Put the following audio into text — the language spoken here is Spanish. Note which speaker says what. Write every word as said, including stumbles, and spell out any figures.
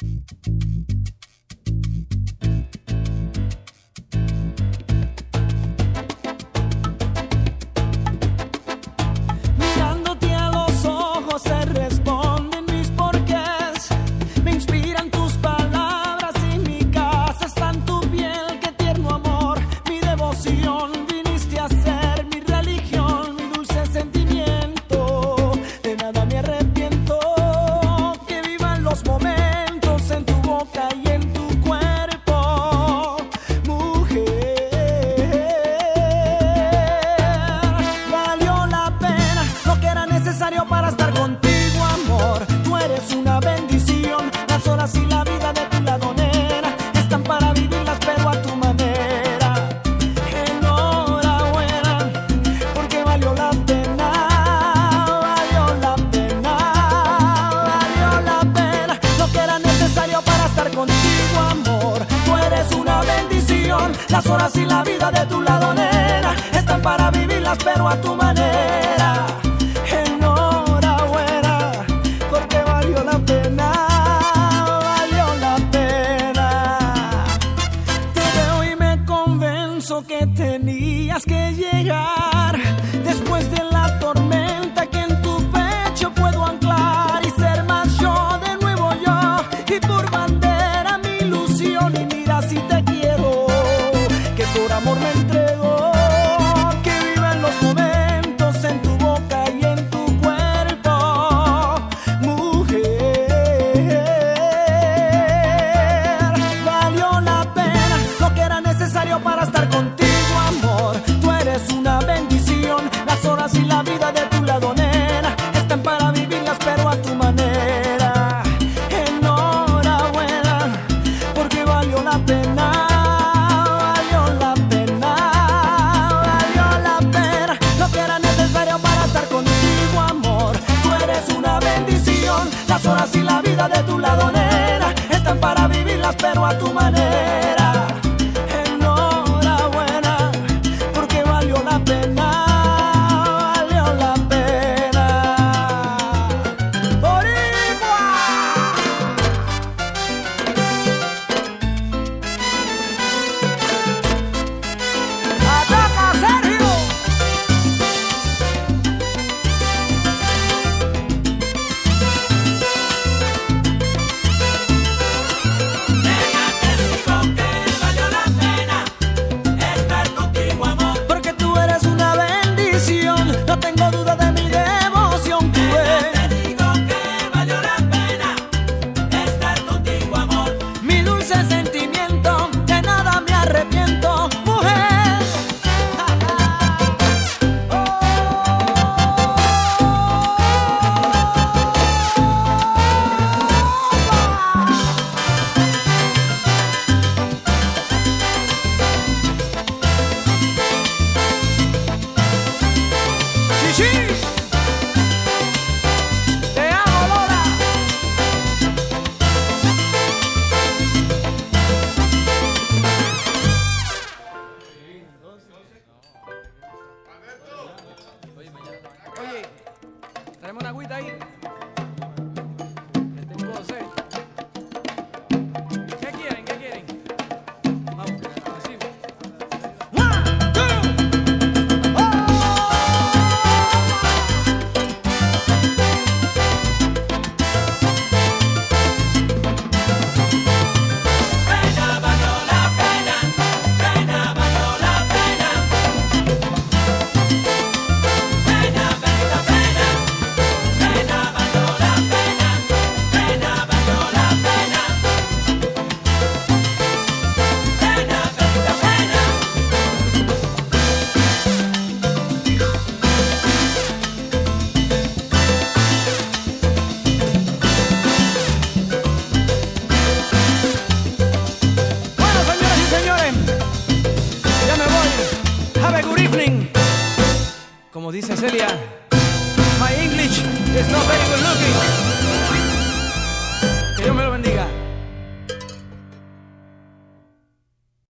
Speaker 1: Las horas y la vida de tu lado, nena, están para vivirlas, pero a tu manera. Enhorabuena, porque valió la pena, valió la pena. Te veo y me convenzo que tenías que llegar después de la tormenta, que en tu pecho puedo anclar y ser más yo, de nuevo yo, y por bandera mi ilusión. Y mira si te quiero, que por amor me entrego, que vivan los momentos en tu boca y en tu cuerpo, mujer. Valió la pena lo que era necesario para estar contigo, amor. Tú eres una bendición, las horas y la vida de tu lado, nena, están para vivirlas, pero a tu manera. Enhorabuena, porque valió la pena. Las horas y la vida de tu lado, nena, están para vivirlas, pero a tu manera. Enhorabuena, porque valió la pena, valió la pena. ¡Boricua! ¡Ataca, Sergio! No tengo duda de mi devoción, tú eres.
Speaker 2: Te digo que valió la pena estar contigo, amor.
Speaker 1: Mi dulce sentimiento, de nada me arrepiento, mujer. Oh. Sí, te amo, Lola. Oye, traemos una agüita ahí. Que tengo sed. ¿Qué quieren? ¿Qué quieren? Vamos, decimos. One, two, oh. Como dice Celia, my English is not very good looking. Que Dios me lo bendiga.